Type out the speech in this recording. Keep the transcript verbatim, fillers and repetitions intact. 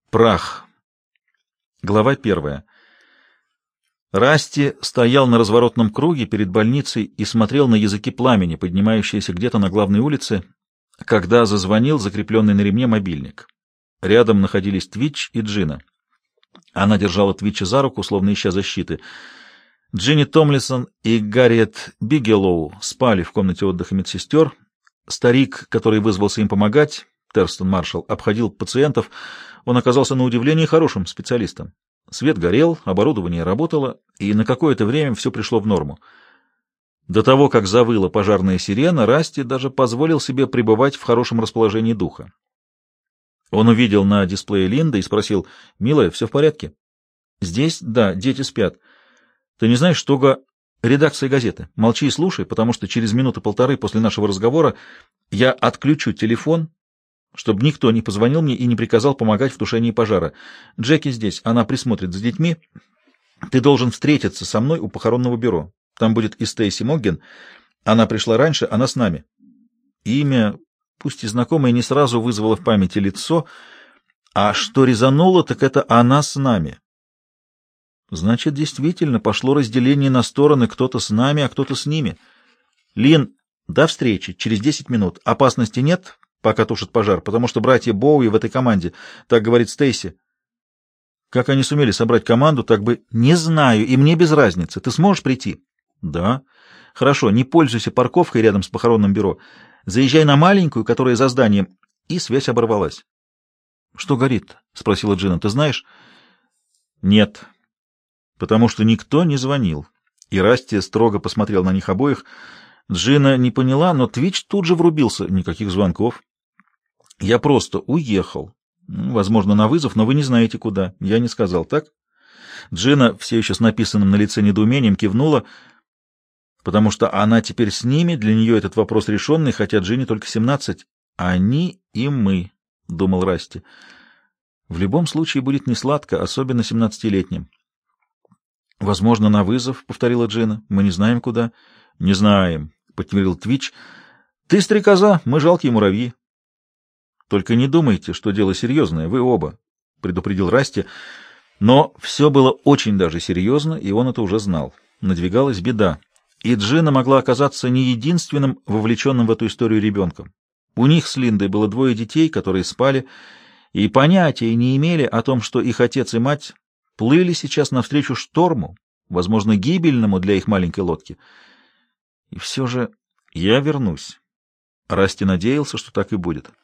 Прах. Глава первая. Расти стоял на разворотном круге перед больницей и смотрел на языки пламени, поднимающиеся где-то на главной улице, когда зазвонил закрепленный на ремне мобильник. Рядом находились Твич и Джина. Она держала Твича за руку, словно ища защиты. Джинни Томлисон и Гарриет Бигелоу спали в комнате отдыха медсестер. Старик, который вызвался им помогать, Терстон Маршалл, обходил пациентов. Он оказался на удивление хорошим специалистом. Свет горел, оборудование работало, и на какое-то время все пришло в норму. До того, как завыла пожарная сирена, Расти даже позволил себе пребывать в хорошем расположении духа. Он увидел на дисплее Линда и спросил: «Милая, все в порядке?» «Здесь? Да, дети спят. Ты не знаешь, что га...» «Редакция газеты. Молчи и слушай, потому что через минуты-полторы после нашего разговора я отключу телефон, чтобы никто не позвонил мне и не приказал помогать в тушении пожара. Джеки здесь, она присмотрит за детьми. Ты должен встретиться со мной у похоронного бюро. Там будет и Стейси Могген. Она пришла раньше, она с нами». Имя, пусть и знакомое, не сразу вызвало в памяти лицо, а что резануло, так это «она с нами». Значит, действительно пошло разделение на стороны: кто-то с нами, а кто-то с ними. «Лин, до встречи, через десять минут. Опасности нет, пока тушит пожар, потому что братья Боуи в этой команде», — так говорит Стейси. «Как они сумели собрать команду, так бы...» «Не знаю, и мне без разницы. Ты сможешь прийти?» «Да». «Хорошо, не пользуйся парковкой рядом с похоронным бюро. Заезжай на маленькую, которая за зданием». И связь оборвалась. «Что горит?» — спросила Джина. «Ты знаешь?» «Нет, потому что никто не звонил». И Расти строго посмотрел на них обоих. Джина не поняла, но Твич тут же врубился. Никаких звонков. «Я просто уехал. Возможно, на вызов, но вы не знаете, куда. Я не сказал, так?» Джина, все еще с написанным на лице недоумением, кивнула, потому что она теперь с ними, для нее этот вопрос решенный, хотя Джинни только семнадцать. «Они и мы», — думал Расти. «В любом случае будет несладко, особенно семнадцатилетним». «Возможно, на вызов», — повторила Джина. «Мы не знаем, куда». «Не знаем», — подтвердил Твич. «Ты стрекоза, мы жалкие муравьи». «Только не думайте, что дело серьезное, вы оба», — предупредил Расти. Но все было очень даже серьезно, и он это уже знал. Надвигалась беда, и Джина могла оказаться не единственным вовлеченным в эту историю ребенком. У них с Линдой было двое детей, которые спали, и понятия не имели о том, что их отец и мать плыли сейчас навстречу шторму, возможно, гибельному для их маленькой лодки. И все же я вернусь. Расти надеялся, что так и будет.